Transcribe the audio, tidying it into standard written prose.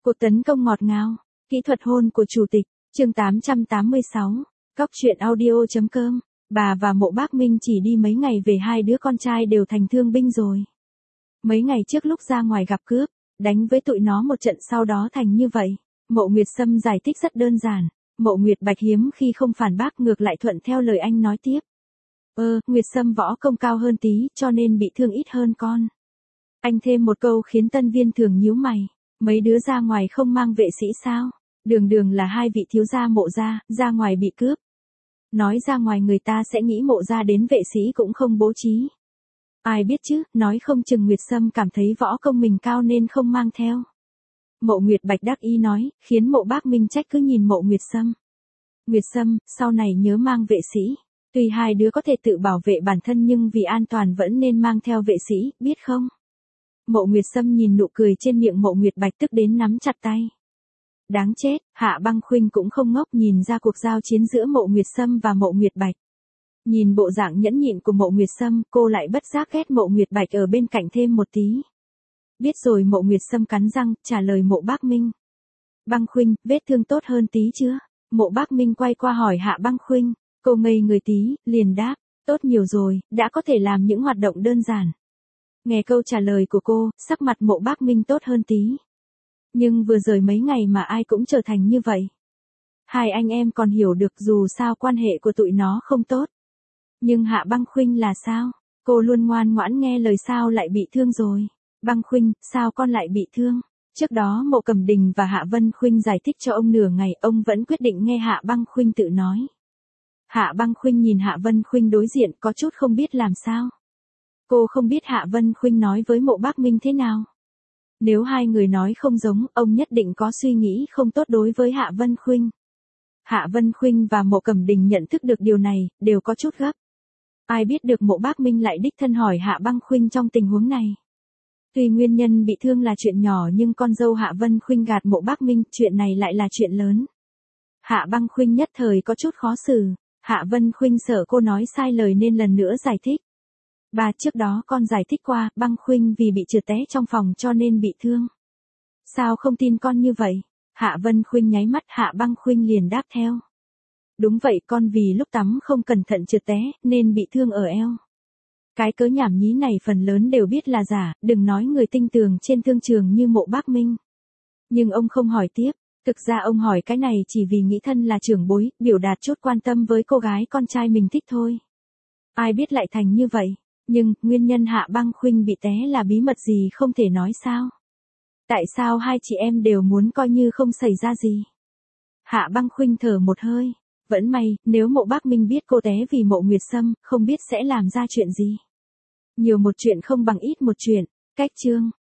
Cuộc tấn công ngọt ngào, kỹ thuật hôn của chủ tịch, chương 886, Cóc truyện audio.com. Bà và Mộ Bác Minh chỉ đi mấy ngày về hai đứa con trai đều thành thương binh rồi. Mấy ngày trước lúc ra ngoài gặp cướp, đánh với tụi nó một trận sau đó thành như vậy. Mộ Nguyệt Sâm giải thích rất đơn giản. Mộ Nguyệt Bạch hiếm khi không phản bác ngược lại thuận theo lời anh nói tiếp. Nguyệt Sâm võ công cao hơn tí cho nên bị thương ít hơn con. Anh thêm một câu khiến tân viên thường nhíu mày. Mấy đứa ra ngoài không mang vệ sĩ sao? Đường là hai vị thiếu gia Mộ gia, ra ngoài bị cướp. Nói ra ngoài người ta sẽ nghĩ Mộ gia đến vệ sĩ cũng không bố trí. Ai biết chứ, nói không chừng Nguyệt Sâm cảm thấy võ công mình cao nên không mang theo. Mộ Nguyệt Bạch đắc ý nói, khiến Mộ Bác Minh trách cứ nhìn Mộ Nguyệt Sâm. Nguyệt Sâm, sau này nhớ mang vệ sĩ. Tuy hai đứa có thể tự bảo vệ bản thân nhưng vì an toàn vẫn nên mang theo vệ sĩ, biết không? Mộ Nguyệt Sâm nhìn nụ cười trên miệng Mộ Nguyệt Bạch tức đến nắm chặt tay. Đáng chết, Hạ Băng Khuynh cũng không ngốc nhìn ra cuộc giao chiến giữa Mộ Nguyệt Sâm và Mộ Nguyệt Bạch. Nhìn bộ dạng nhẫn nhịn của Mộ Nguyệt Sâm, cô lại bất giác ghét Mộ Nguyệt Bạch ở bên cạnh thêm một tí. Biết rồi, Mộ Nguyệt Sâm cắn răng, trả lời Mộ Bác Minh. Băng Khuynh, vết thương tốt hơn tí chưa? Mộ Bác Minh quay qua hỏi Hạ Băng Khuynh, cô ngây người tí, liền đáp, tốt nhiều rồi, đã có thể làm những hoạt động đơn giản. Nghe câu trả lời của cô, sắc mặt Mộ Bác Minh tốt hơn tí. Nhưng vừa rời mấy ngày mà ai cũng trở thành như vậy. Hai anh em còn hiểu được dù sao quan hệ của tụi nó không tốt. Nhưng Hạ Băng Khuynh là sao? Cô luôn ngoan ngoãn nghe lời sao lại bị thương rồi? Băng Khuynh, sao con lại bị thương? Trước đó Mộ Cẩm Đình và Hạ Vân Khuynh giải thích cho ông nửa ngày, ông vẫn quyết định nghe Hạ Băng Khuynh tự nói. Hạ Băng Khuynh nhìn Hạ Vân Khuynh đối diện có chút không biết làm sao. Cô không biết Hạ Vân Khuynh nói với Mộ Bác Minh thế nào. Nếu hai người nói không giống, ông nhất định có suy nghĩ không tốt đối với Hạ Vân Khuynh. Hạ Vân Khuynh và Mộ Cẩm Đình nhận thức được điều này, đều có chút gấp. Ai biết được Mộ Bác Minh lại đích thân hỏi Hạ Băng Khuynh trong tình huống này. Tuy nguyên nhân bị thương là chuyện nhỏ nhưng con dâu Hạ Vân Khuynh gạt Mộ Bác Minh, chuyện này lại là chuyện lớn. Hạ Băng Khuynh nhất thời có chút khó xử. Hạ Vân Khuynh sợ cô nói sai lời nên lần nữa giải thích. Bà, trước đó con giải thích qua, Băng Khuynh vì bị trượt té trong phòng cho nên bị thương. Sao không tin con như vậy? Hạ Vân Khuynh nháy mắt, Hạ Băng Khuynh liền đáp theo. Đúng vậy, con vì lúc tắm không cẩn thận trượt té, nên bị thương ở eo. Cái cớ nhảm nhí này phần lớn đều biết là giả, đừng nói người tinh tường trên thương trường như Mộ Bác Minh. Nhưng ông không hỏi tiếp, thực ra ông hỏi cái này chỉ vì nghĩ thân là trưởng bối, biểu đạt chút quan tâm với cô gái con trai mình thích thôi. Ai biết lại thành như vậy, nhưng, nguyên nhân Hạ Băng Khuynh bị té là bí mật gì không thể nói sao? Tại sao hai chị em đều muốn coi như không xảy ra gì? Hạ Băng Khuynh thở một hơi. Vẫn may, nếu Mộ Bác Minh biết cô té vì Mộ Nguyệt Sâm, không biết sẽ làm ra chuyện gì. Nhiều một chuyện không bằng ít một chuyện. Cách chương.